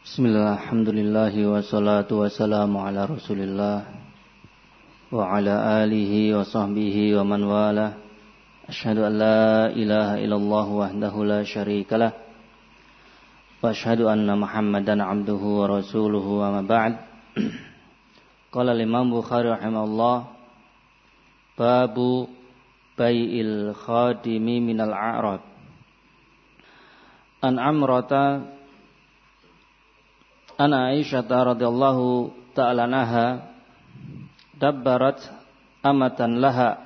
Bismillah, alhamdulillah, wassalatu wassalamu ala rasulillah wa ala alihi wa sahbihi wa man wala. Asyhadu an la ilaha illallah wahdahu la syarikalah wa asyhadu anna Muhammadan abduhu wa rasuluhu wa ma ba'd. Qala al-Imam Bukhari rahimahullah, babu bai'il khadimi minal a'rab. An Amrata an Aisyah radhiyallahu ta'ala anha dabbarat amatan laha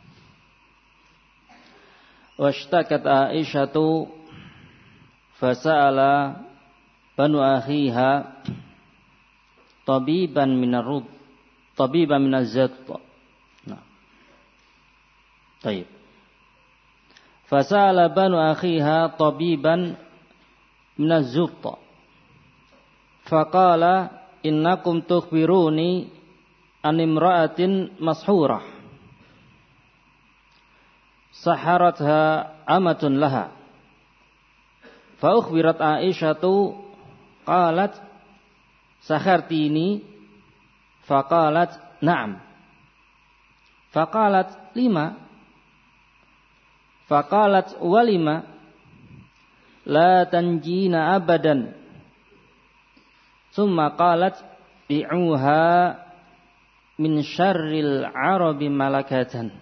washtakat Aisyatu fasa'ala banu akhiha tabiban minaz-zatt. Nah. Baik. Fasa'ala banu akhiha tabiban minaz-zatt. Faqala innakum tukhbiruni an imra'atin mashurah saharatha amatun laha. Fa ukhbirat Aisyatu qalat sakhartini. Faqalat na'am. Faqalat lima. Faqalat walima la tanjina abadan. Summa qalat bi'uha min syarril arabi malakatan.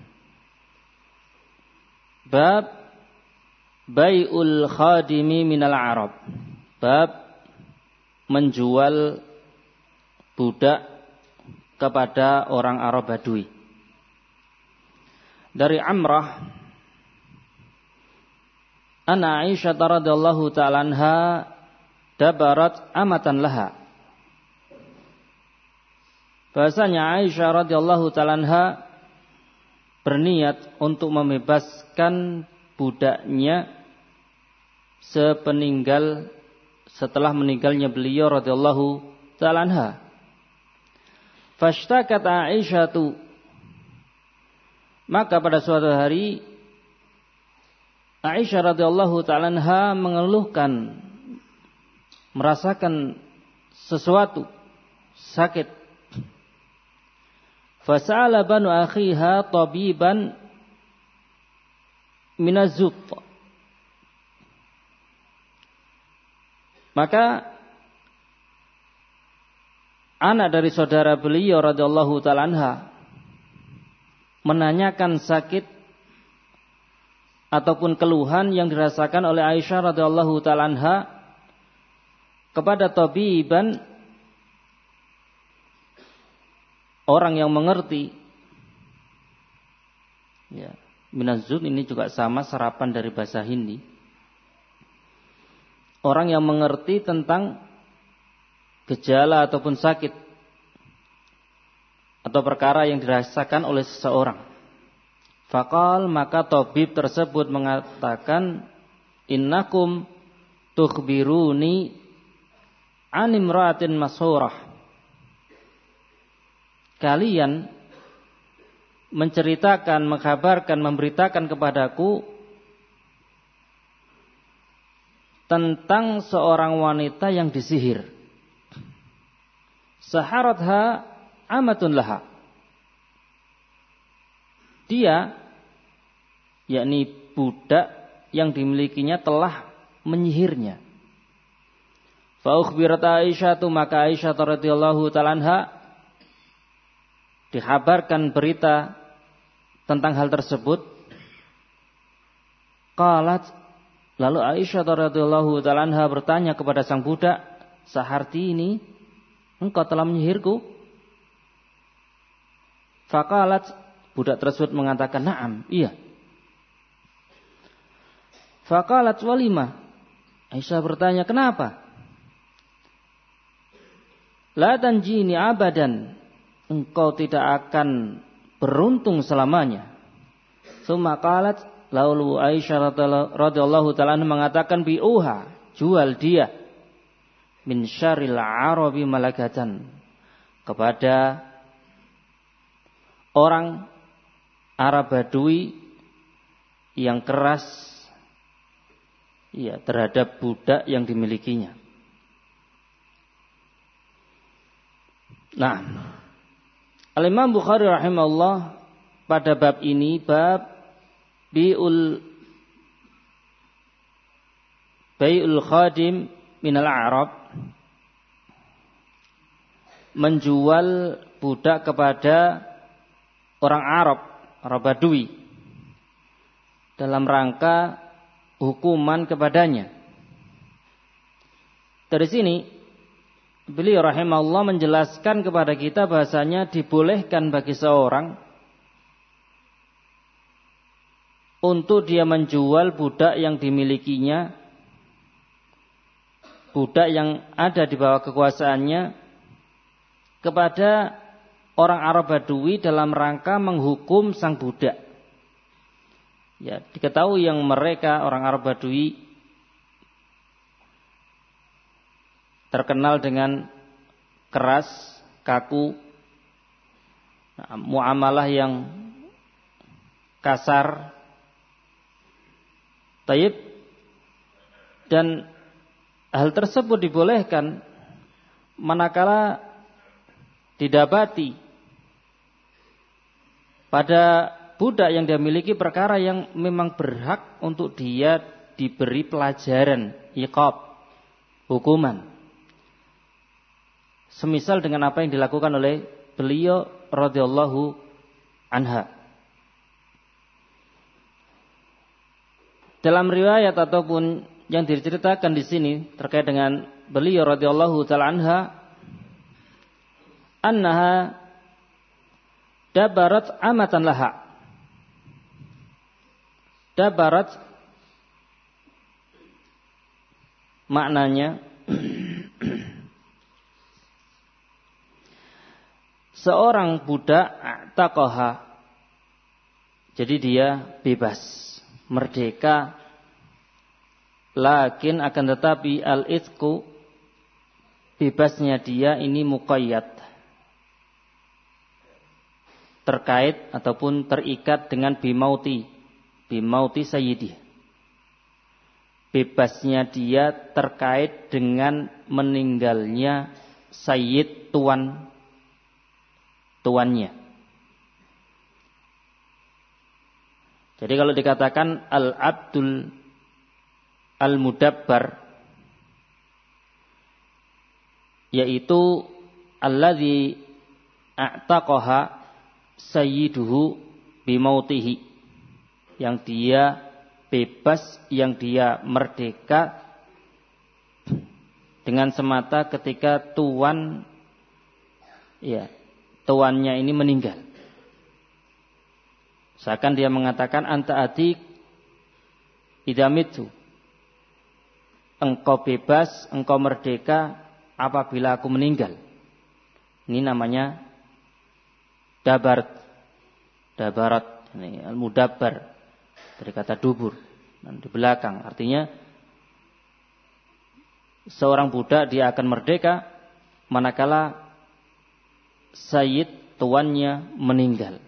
Bab bai'ul khadimi minal arab. Bab menjual budak kepada orang Arab Badui. Dari Amrah anna Aisyah radhiyallahu ta'ala anha dabarat amatan laha. Bahasanya Aisyah radhiyallahu ta'ala anha berniat untuk membebaskan budaknya setelah meninggalnya beliau radhiyallahu ta'ala anha. Fashtakat Aisyatu, maka pada suatu hari Aisyah radhiyallahu ta'ala anha mengeluhkan, merasakan sesuatu sakit. Fasa'ala banu akhiha tabiban minaz-zatt. Maka anak dari saudara beliau radhiyallahu ta'ala anha menanyakan sakit ataupun keluhan yang dirasakan oleh Aisyah radhiyallahu ta'ala anha kepada tabiban, orang yang mengerti. Ya, minaz-zatt ini juga sama serapan dari bahasa Hindi. Orang yang mengerti tentang gejala ataupun sakit atau perkara yang dirasakan oleh seseorang. Faqal, maka tabib tersebut mengatakan, innakum tukhbiruni an imra'atin mashurah. Kalian menceritakan, mengkabarkan, memberitakan kepadaku tentang seorang wanita yang disihir. Saharatha amatun laha. Dia, yakni budak yang dimilikinya, telah menyihirnya. Fa ukhbirat Aisyatu, maka Aisyah radhiyallahu ta'ala anha dikabarkan berita tentang hal tersebut. Qalat, lalu Aisyah radhiyallahu ta'ala anha bertanya kepada sang budak, saharti ini, engkau telah menyihirku? Faqalat, budak tersebut mengatakan, na'am, iya. Faqalat walima, Aisyah bertanya, kenapa? La tanjini abadan, engkau tidak akan beruntung selamanya. Summa qalat, lalu Aisyah radhiyallahu ta'ala mengatakan, bi'uha, jual dia, min syarril arabi malakatan, kepada orang Arab Badui yang keras, ya, terhadap budak yang dimilikinya. Nah, Al-Imam Bukhari rahimahullah pada bab ini, bab bai'ul khadim minal a'rab, menjual budak kepada orang Arab, Arab Badui, dalam rangka hukuman kepadanya. Dari sini beliau rahimahullah menjelaskan kepada kita bahasanya dibolehkan bagi seorang untuk dia menjual budak yang dimilikinya, budak yang ada di bawah kekuasaannya, kepada orang Arab Badui dalam rangka menghukum sang budak. Ya, diketahui yang mereka orang Arab Badui terkenal dengan keras, kaku, muamalah yang kasar, taib, dan hal tersebut dibolehkan manakala didapati pada budak yang dia miliki perkara yang memang berhak untuk dia diberi pelajaran, iqab, hukuman. Semisal dengan apa yang dilakukan oleh beliau radhiyallahu anha. Dalam riwayat ataupun yang diceritakan di sini terkait dengan beliau radhiyallahu taala anha, annaha dabarat amatan laha. Dabarat maknanya seorang budak taqaha, jadi dia bebas, merdeka, lakin akan tetapi al-itqu, bebasnya dia ini muqayyad, terkait ataupun terikat dengan bimauti sayyidi. Bebasnya dia terkait dengan meninggalnya sayyid, tuannya. Jadi kalau dikatakan al-abdul al-mudabbar, yaitu alladzi a'taqaha sayyiduhu bimautihi, yang dia bebas, yang dia merdeka dengan semata ketika tuannya ini meninggal. Seakan dia mengatakan anta atik idamitu, engkau bebas, engkau merdeka apabila aku meninggal. Ini namanya dabarat, ini al-mudabbar dari kata dubur, dan di belakang, artinya seorang budak dia akan merdeka manakala sayyid, tuannya, meninggal.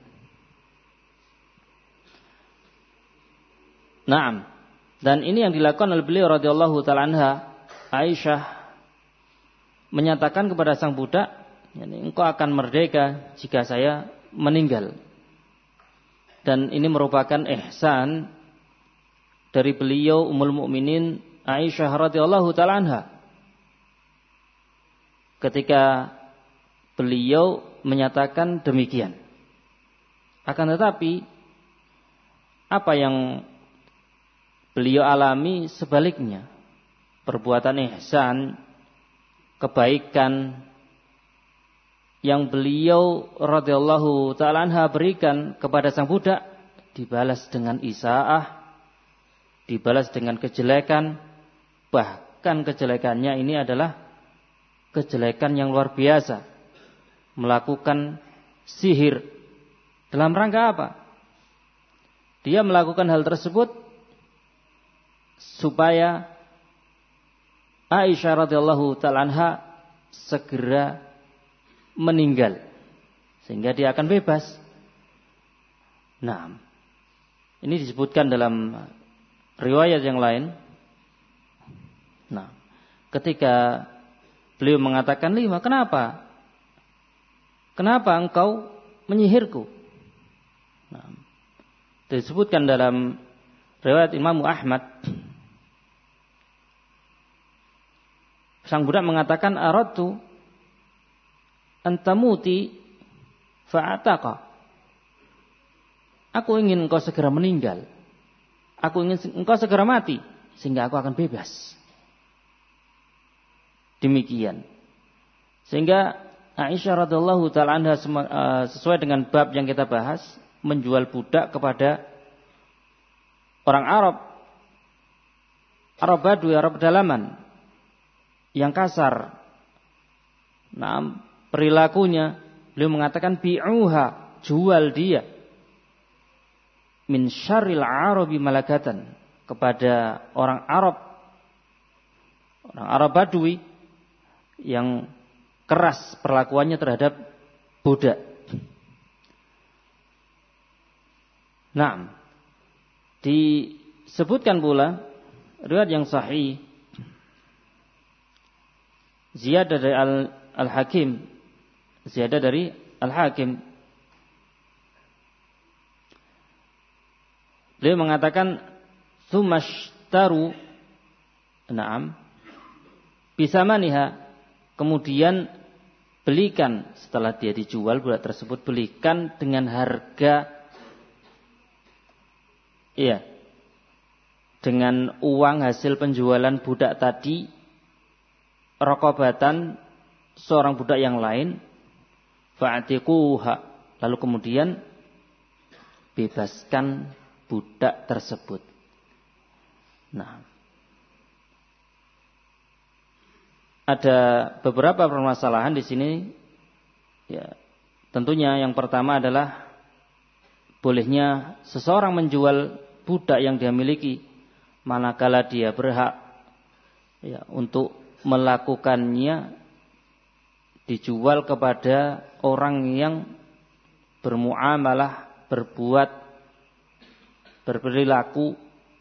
Naam. Dan ini yang dilakukan oleh beliau radhiyallahu taala anha. Aisyah menyatakan kepada sang budak, engkau akan merdeka jika saya meninggal. Dan ini merupakan ihsan dari beliau Ummul Mukminin Aisyah radhiyallahu taala anha, ketika beliau menyatakan demikian. Akan tetapi apa yang beliau alami sebaliknya, perbuatan ihsan, kebaikan yang beliau radhiyallahu ta'ala anha berikan kepada sang budak dibalas dengan isaah, dibalas dengan kejelekan. Bahkan kejelekannya ini adalah kejelekan yang luar biasa, melakukan sihir. Dalam rangka apa? Dia melakukan hal tersebut supaya Aisyah radhiyallahu ta'ala anha segera meninggal, sehingga dia akan bebas. Nah, ini disebutkan dalam riwayat yang lain. Nah, ketika beliau mengatakan, "Lima, kenapa kenapa engkau menyihirku? Nah, disebutkan dalam riwayat Imam Ahmad, sang budak mengatakan, aradtu antamuti fa'ataqa. Aku ingin engkau segera meninggal. Aku ingin engkau segera mati sehingga aku akan bebas. Demikian. Sehingga Aisyah radhiyallahu taala anha sesuai dengan bab yang kita bahas, menjual budak kepada orang Arab Badui, Arab pedalaman yang kasar. Nah, perilakunya, beliau mengatakan bi'uha, jual dia, min syarril arabi malakatan, kepada orang Arab Badui yang keras perlakuannya terhadap budak. Nah, disebutkan pula riwayat yang sahih ziyadah dari Al-Hakim, ziyadah dari Al-Hakim. Beliau mengatakan tsumashtaru, na'am, bisamaniha, kemudian belikan, setelah dia dijual budak tersebut, belikan dengan harga, iya, dengan uang hasil penjualan budak tadi, raqabatan, seorang budak yang lain, fa'atiquha, lalu kemudian bebaskan budak tersebut. Nah, ada beberapa permasalahan di sini. Ya, tentunya yang pertama adalah bolehnya seseorang menjual budak yang dia miliki manakala dia berhak, ya, untuk melakukannya dijual kepada orang yang bermuamalah, berperilaku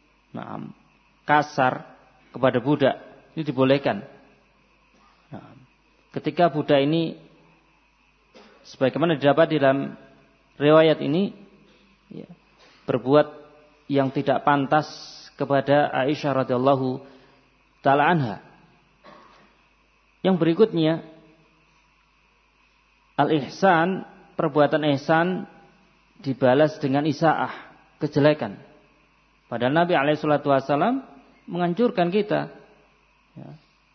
kasar kepada budak. Ini dibolehkan. Nah, ketika budak ini, sebagaimana didapat di dalam riwayat ini, ya, berbuat yang tidak pantas kepada Aisyah radhiyallahu taala anha. Yang berikutnya, al-ihsan, perbuatan ihsan dibalas dengan isaah, kejelekan. Padahal Nabi alaihi salatu wasallam menganjurkan kita, ya,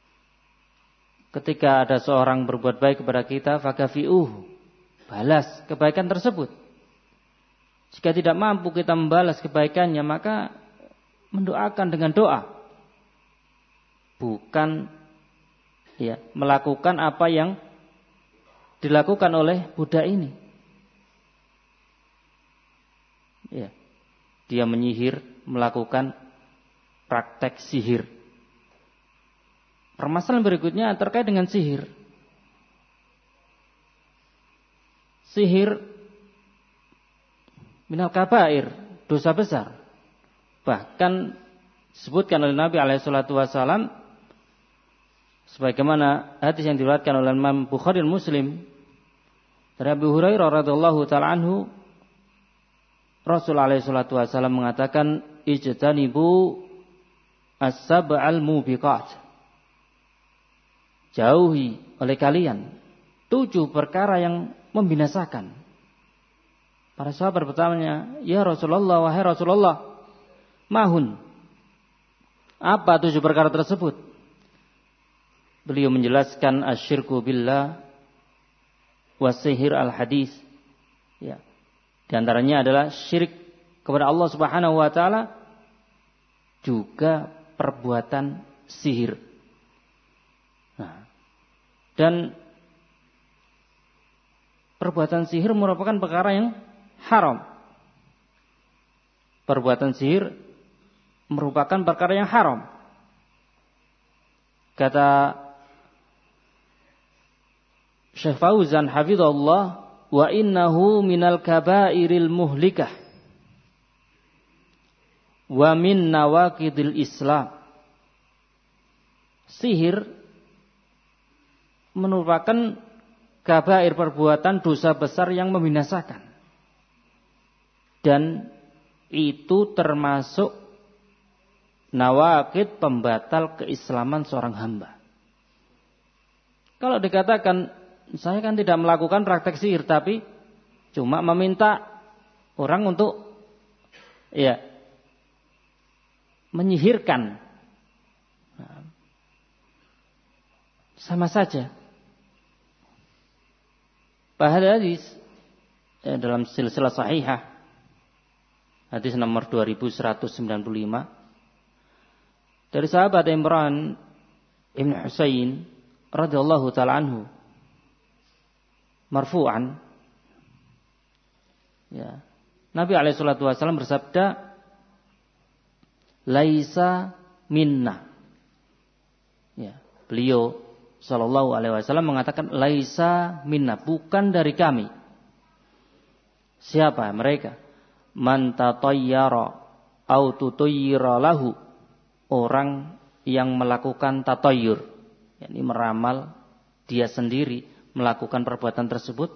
ketika ada seorang berbuat baik kepada kita, fakafi'uh, balas kebaikan tersebut. Jika tidak mampu kita membalas kebaikannya, maka mendoakan dengan doa, bukan, ya, melakukan apa yang dilakukan oleh budak ini. Ya, dia menyihir, melakukan praktek sihir. Permasalahan berikutnya terkait dengan sihir. Sihir minal kabair, dosa besar. Bahkan disebutkan oleh Nabi alaihi salatu wasallam, sebagaimana hadis yang diriwayatkan oleh Imam Bukhari dan Muslim dari Abu Hurairah radhiyallahu taala anhu, Rasul alaihi salatu wasallam mengatakan, ijtanibu as-sab'al mubiqat, jauhi oleh kalian 7 perkara yang membinasakan. Para sahabat bertanya, ya Rasulullah, wahai Rasulullah, mahun, apa 7 perkara tersebut? Beliau menjelaskan asyirku billah wasihir al-hadis. Ya. Di antaranya adalah syirik kepada Allah Subhanahu wa taala, juga perbuatan sihir. Nah, dan perbuatan sihir merupakan perkara yang haram. Perbuatan sihir merupakan perkara yang haram. Kata Syekh Fauzan hafizahullah, wa innahu minal kabairil muhlikah wa min nawaqidil Islam. Sihir merupakan kabair, perbuatan dosa besar yang membinasakan. Dan itu termasuk nawaqid, pembatal keislaman seorang hamba. Kalau dikatakan saya kan tidak melakukan praktek sihir, tapi cuma meminta orang untuk menyihirkan, sama saja. Padahal hadis dalam silsilah sahihah, hadis nomor 2195 dari sahabat Imran Ibn Husain radhiyallahu taala anhu marfu'an, Nabi alaihi salatu wasallam bersabda, laisa minna. Beliau sallallahu alaihi wasallam mengatakan laisa minna, bukan dari kami. Siapa mereka? Man tatayyara au tutayyira lahu, orang yang melakukan tatayyur, yakni meramal dia sendiri melakukan perbuatan tersebut.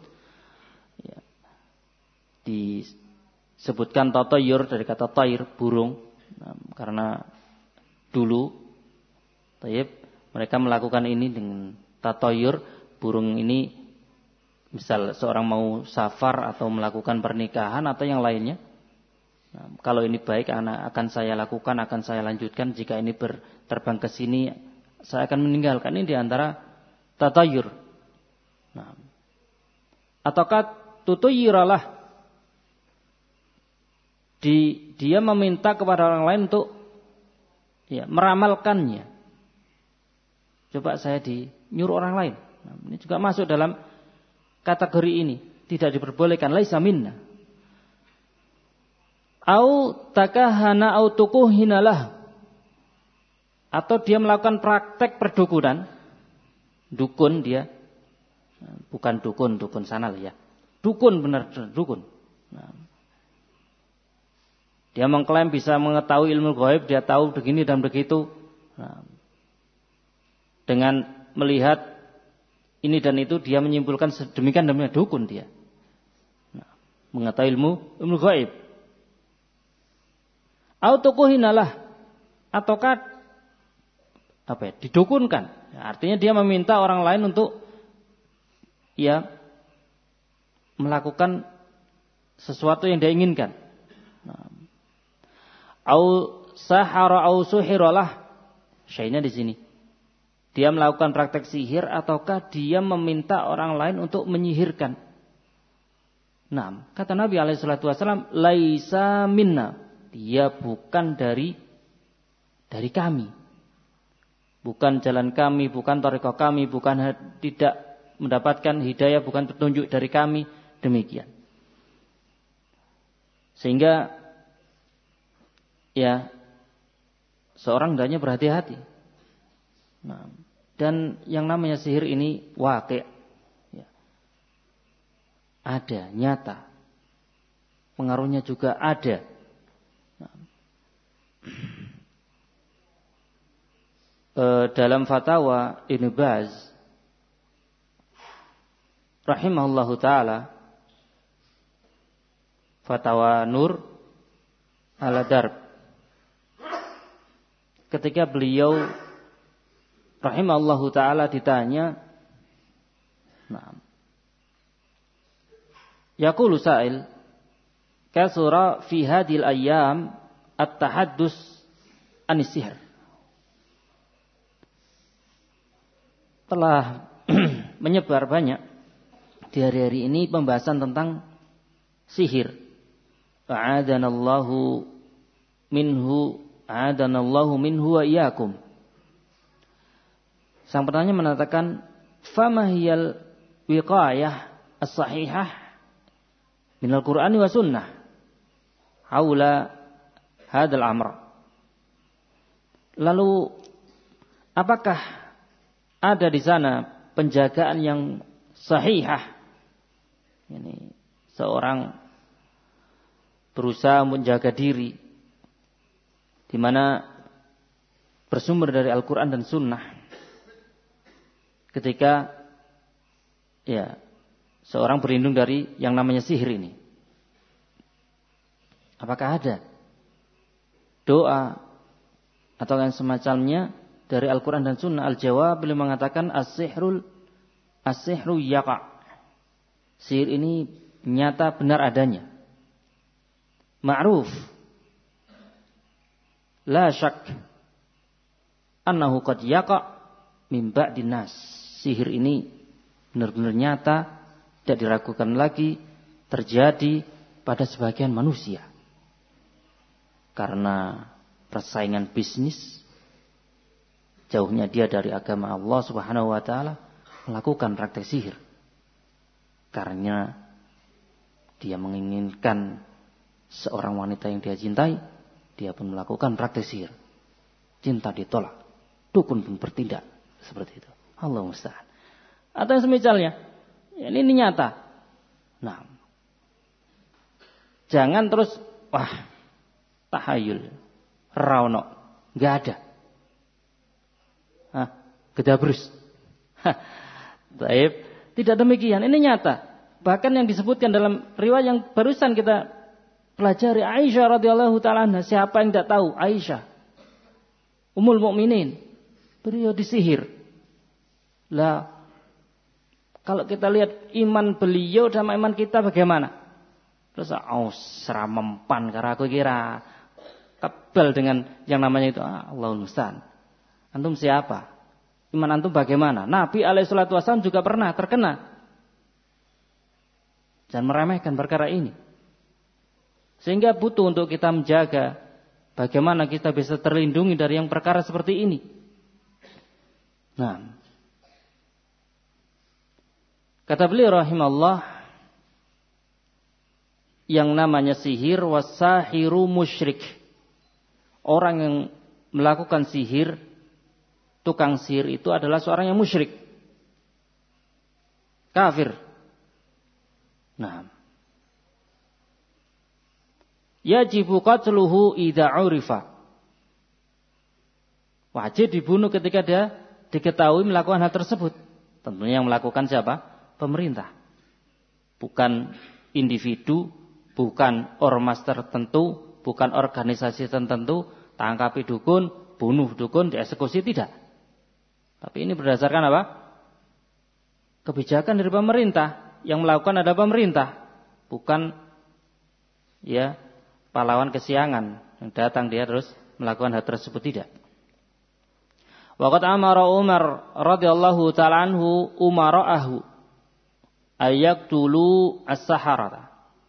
Disebutkan tatayyur dari kata tayr, burung. Karena dulu mereka melakukan ini dengan tatayyur, burung ini misal seorang mau safar atau melakukan pernikahan atau yang lainnya. Kalau ini baik akan saya lakukan, akan saya lanjutkan. Jika ini terbang ke sini, saya akan meninggalkan. Ini diantara tatayyur. Ataukah tutuyyiralah, dia meminta kepada orang lain untuk meramalkannya. Coba saya nyuruh orang lain. Ini juga masuk dalam kategori ini, tidak diperbolehkan, laisa minna. Au takahana au tukuhinalah, atau dia melakukan praktek perdukunan, dukun dia, bukan dukun sana lah ya, dukun benar dukun. Dia mengklaim bisa mengetahui ilmu gaib, dia tahu begini dan begitu. Dengan melihat ini dan itu dia menyimpulkan sedemikian demikian, dukun dia. Mengetahui ilmu gaib. Autokuhinalah, ataukah didukunkan. Artinya dia meminta orang lain untuk melakukan sesuatu yang dia inginkan. Au sahara au suhiralah, syai'nya di sini. Dia melakukan praktek sihir ataukah dia meminta orang lain untuk menyihirkan. Kata Nabi alaihi salatu wasallam, laisa minna, dia bukan dari kami. Bukan jalan kami, bukan thariqah kami, bukan tidak mendapatkan hidayah, bukan petunjuk dari kami, demikian. Sehingga seorang hendaknya berhati-hati. Dan yang namanya sihir ini waqi', ada, nyata. Pengaruhnya juga ada. Dalam fatwa Ibnu Baz rahimahullahu taala, fatwa Nur ala Darb, ketika beliau rahimahullahu taala ditanya, yaqulu sa'il, kasura fi hadhil ayyam at-tahaddus anis sihr. Telah menyebar banyak di hari-hari ini pembahasan tentang sihir. A'adanallahu minhu wa iyyakum. Sang penanya mengatakan, famahiyal wiqayah as-sahihah minal Qur'ani wa sunnah haula hadzal amr. Lalu apakah ada di sana penjagaan yang sahihah? Ini seorang berusaha menjaga diri di mana bersumber dari Al-Quran dan Sunnah ketika ya, seorang berlindung dari yang namanya sihir ini? Apakah ada doa atau yang semacamnya dari Al-Quran dan Sunnah? Al-jawab, beliau mengatakan as-sihru yaqa'. Sihir ini nyata, benar adanya. Ma'ruf. La syak annahu qad yaqa' min ba'din nas. Sihir ini benar-benar nyata, tidak diragukan lagi, terjadi pada sebagian manusia. Karena persaingan bisnis, jauhnya dia dari agama Allah Subhanahu wa taala, melakukan praktek sihir. Karena dia menginginkan seorang wanita yang dia cintai, dia pun melakukan praktek sihir. Cinta ditolak, dukun pun bertindak seperti itu. Allah musta'an. Atau yang semisalnya, ini nyata. Nah, jangan terus tahayul, rawono, nggak ada. Gedabrus. Baik, tidak demikian. Ini nyata. Bahkan yang disebutkan dalam riwayat yang barusan kita pelajari, Aisyah radhiyallahu taala anha, siapa yang tidak tahu Aisyah, Ummul Mukminin, beliau disihir. Lah, kalau kita lihat iman beliau sama iman kita bagaimana? Terus seramempan karena aku kira kebal dengan yang namanya itu. Allahul musta'an. Antum siapa? Iman antum bagaimana? Nabi alaihissalatu wassalam juga pernah terkena. Jangan meremehkan perkara ini. Sehingga butuh untuk kita menjaga bagaimana kita bisa terlindungi dari yang perkara seperti ini. Nah, kata beliau rahimahullah, yang namanya sihir, wasahiru musyrik. Orang yang melakukan sihir, tukang sihir itu adalah seorang yang musyrik, kafir. Nah, yajibu qatluhu idza urifa. Wajib dibunuh ketika dia diketahui melakukan hal tersebut. Tentunya yang melakukan siapa? Pemerintah. Bukan individu, bukan ormas tertentu, bukan organisasi tertentu, tangkapi dukun, bunuh dukun, dieksekusi, tidak. Tapi ini berdasarkan apa? Kebijakan dari pemerintah. Yang melakukan ada pemerintah, bukan ya pahlawan kesiangan yang datang dia terus melakukan hal tersebut, tidak. Waqad amara Umar radhiyallahu ta'ala anhu umara'ahu ayaktulu as-saharata.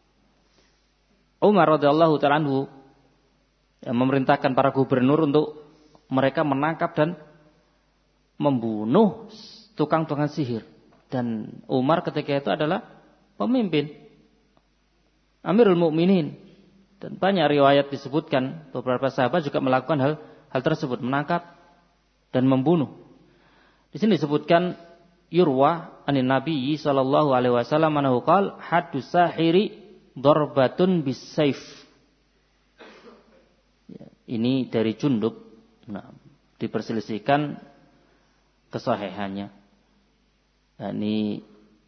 Umar radhiyallahu ta'ala anhu yang memerintahkan para gubernur untuk mereka menangkap dan membunuh tukang-tukang sihir. Dan Umar ketika itu adalah pemimpin, Amirul Mukminin. Dan banyak riwayat disebutkan beberapa sahabat juga melakukan hal tersebut, menangkap dan membunuh. Di sini disebutkan yurwa anin Nabi sallallahu alaihi wasallam annahu qala haddu sahiri darbatun bisayf. Ini dari Jundub. Nah, diperselisihkan kesahihannya. Ini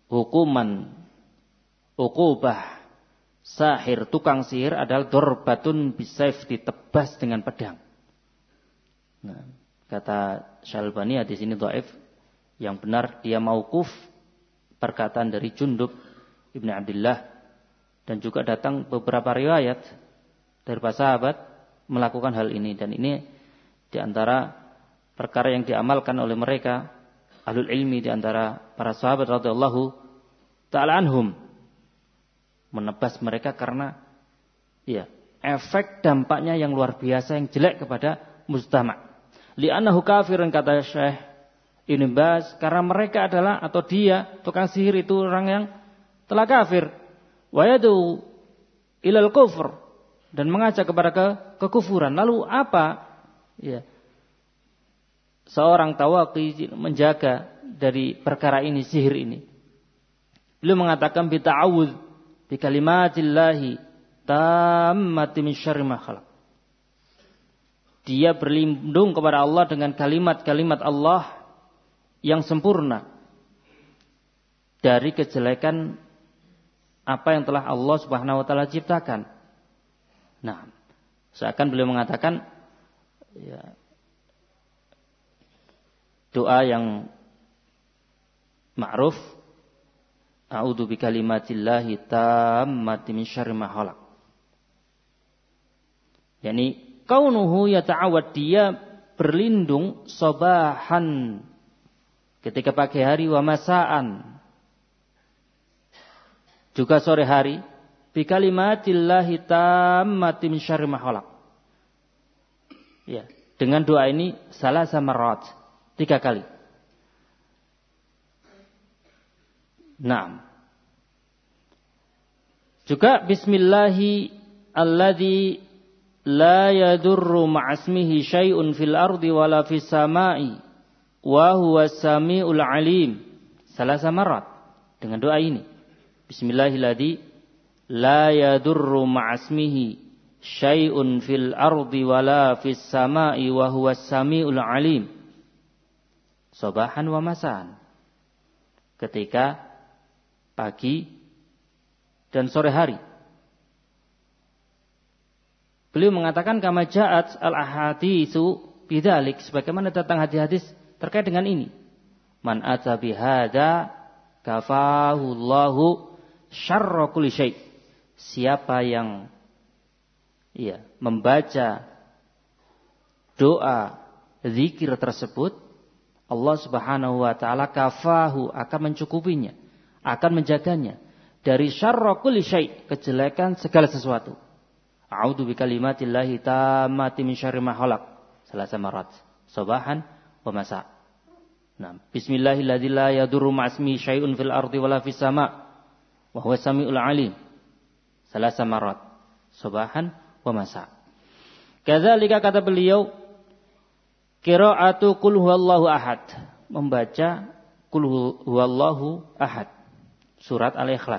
ukubah sahir, tukang sihir adalah darbatun bisayf, ditebas dengan pedang. Nah, kata Syalbani hadis ini dhaif. Yang benar dia mauquf, perkataan dari Jundub Ibn Abdullah, dan juga datang beberapa riwayat dari para sahabat melakukan hal ini. Dan ini diantara perkara yang diamalkan oleh mereka ahlul ilmi, diantara para sahabat radhiyallahu ta'ala anhum, menebas mereka karena ya efek dampaknya yang luar biasa, yang jelek kepada mujtama'. Li'annahu kafirun, kata Syekh Ibn Baz, karena mereka adalah, atau dia tukang sihir itu orang yang telah kafir. Wa yadu ilal kufr, dan mengajak kepada kekufuran. Lalu apa ya seorang tawaqi menjaga dari perkara ini, sihir ini? Beliau mengatakan bita'awudz bi kalimatillahi tammati min syarri ma khalaq. Dia berlindung kepada Allah dengan kalimat-kalimat Allah yang sempurna dari kejelekan apa yang telah Allah Subhanahu wa taala ciptakan. Nah, seakan beliau mengatakan ya, doa yang ma'ruf, a'udzu bikalimatillahi tammati min syarri ma khalaq. Yani kaunuhu yata'awad, dia berlindung sabahan ketika pagi hari wa masaan juga sore hari bikalimatillahi tammati min syarri ma khalaq. Ya, dengan doa ini salasa marrat, 3 kali. Naam. Juga bismillahi alladzi la yadurru ma'asmihi syai'un fil ardi wala fis sama'i wa huwas samiul alim. Salasa marrat dengan doa ini. Bismillahilladzi la yadurru ma'asmihi syai'un fil ardi wala fis sama'i wa huwas samiul alim. Sabahan wa masaan. Ketika pagi dan sore hari. Beliau mengatakan kama ja'at al-ahaditsu bidzalik, sebagaimana datang hadis-hadis terkait dengan ini. Man ata bihadza kafahu Allahu syarra kulli syai'. Siapa yang membaca doa zikir tersebut, Allah Subhanahu wa taala kafahu, akan mencukupinya, akan menjaganya dari syarra kulli syai', kejelekan segala sesuatu. A'udzu bikalimatillahi tammati min syarri ma khalaq. Salasa marat. Sabahan wa masa. Nah, bismillahilladzi la yadurru ma'asmihi syai'un fil ardi wala fis sama' wa huwas samiul alim. Salasa marat. Sabahan wa masa. Kadzalika kata beliau, qira'atu qul huwallahu ahad. Membaca qul huwallahu ahad. Surat Al-Ikhlas.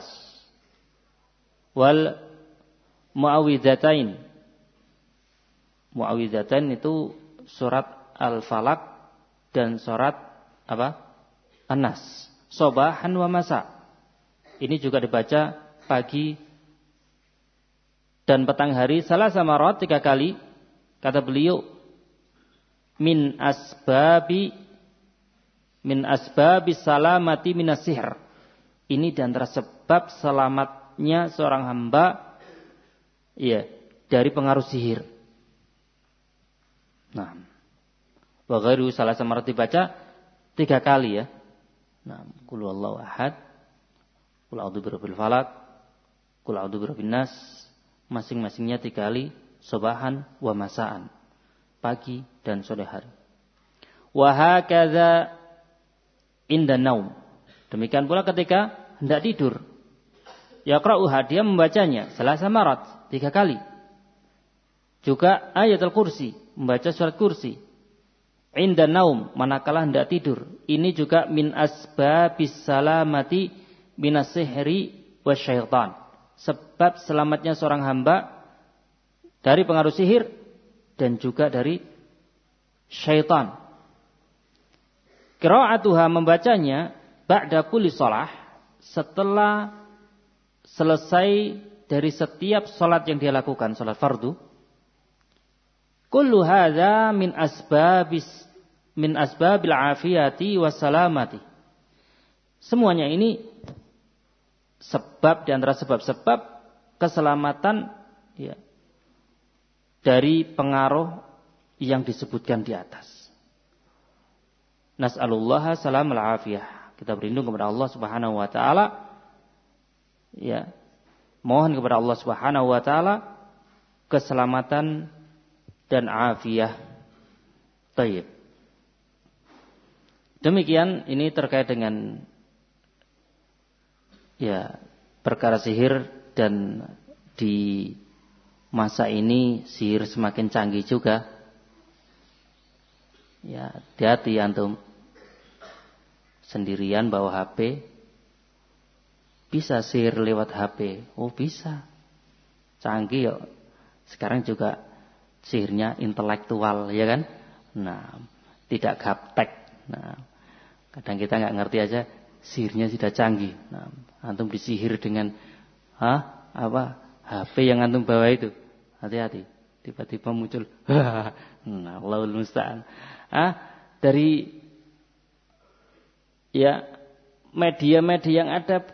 Wal Mu'awwidzatain. Mu'awwidzatain itu surat Al-Falaq dan surat apa? An-Nas. Sabahan wa masa. Ini juga dibaca pagi dan petang hari salasa marat, 3 kali. Kata beliau, min asbabi salamati minas sihr. Ini di antara sebab selamatnya seorang hamba dari pengaruh sihir. Nah, wa ghairu salasa marat dibaca 3 kali ya. Nah, qul huwallahu ahad, qul a'udzu birabbil falaq, qul a'udzu birabbin nas, masing-masingnya 3 kali, sabahan wa masaan, pagi dan sore hari. Wa hakadza inda naum. Demikian pula ketika hendak tidur. Yaqra'uha, dia membacanya salasa marat, 3 kali. Juga ayatul kursi, membaca surat kursi. Inda naum, manakala hendak tidur. Ini juga min asbabis salamati minas sihri wasyaitan. Sebab selamatnya seorang hamba dari pengaruh sihir dan juga dari syaitan. Qira'atuha, membacanya ba'da kulli shalah, setelah selesai dari setiap salat yang dia lakukan, salat fardu. Kullu hadza min asbabil afiyati wassalamati. Semuanya ini sebab di antara sebab-sebab keselamatan dari pengaruh yang disebutkan di atas. Nas'alullaha salamul afiyah. Kita berlindung kepada Allah Subhanahu wa taala. Mohon kepada Allah Subhanahu wa taala keselamatan dan afiyah. Baik. Demikian ini terkait dengan perkara sihir, dan di masa ini sihir semakin canggih juga. Hati-hati antum. Sendirian bawa HP, bisa sihir lewat HP. Oh, bisa. Canggih ya. Sekarang juga sihirnya intelektual, ya kan? Nah, tidak gaptek. Nah, kadang kita nggak ngerti aja, sihirnya sudah canggih. Nah, antum disihir dengan HP yang antum bawa itu. Hati-hati. Tiba-tiba muncul. Nah, Allahul musta'an. Dari media-media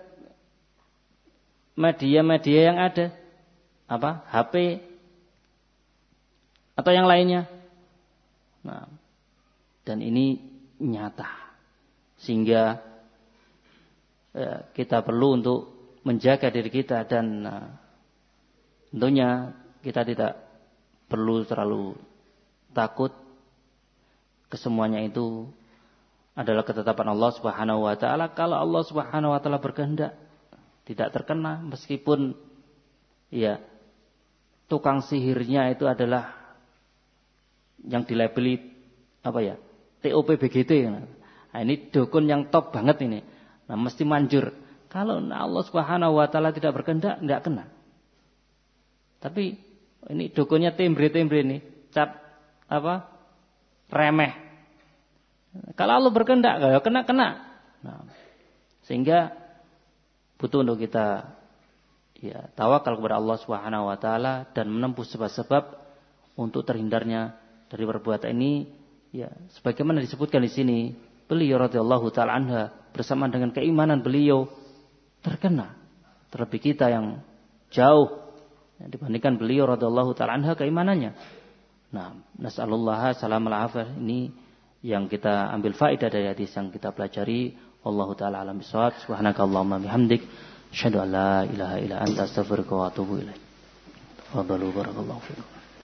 yang ada HP atau yang lainnya. Nah, dan ini nyata. Sehingga kita perlu untuk menjaga diri kita dan tentunya kita tidak perlu terlalu takut. Kesemuanya itu adalah ketetapan Allah Subhanahu wa taala. Kalau Allah Subhanahu wa taala berkehendak tidak terkena, meskipun tukang sihirnya itu adalah yang dilabeli TOP BGT. Nah, ini dukun yang top banget ini. Nah, mesti manjur. Kalau Allah Subhanahu wa taala tidak berkehendak, enggak kena. Tapi ini dukunnya tembre-tembre ini, cap remeh. Kalau Allah berkehendak, ya kena. Nah, sehingga butuh untuk kita tawakal kepada Allah Subhanahu wa taala dan menempuh sebab-sebab untuk terhindarnya dari perbuatan ini. Sebagaimana disebutkan di sini, beliau radhiyallahu taala anha bersama dengan keimanan beliau terkena. Terlebih kita yang jauh dibandingkan beliau radhiyallahu taala anha keimanannya. Nah, nasallallahu salamul afiyah, ini yang kita ambil faedah dari hadis yang kita pelajari. Wallahu taala alam bisawab. Subhanakallahumma bihamdik, asyhadu an la ilaha illa anta, astaghfiruka wa atubu ilaik. Fadhalu barakallahu fikum.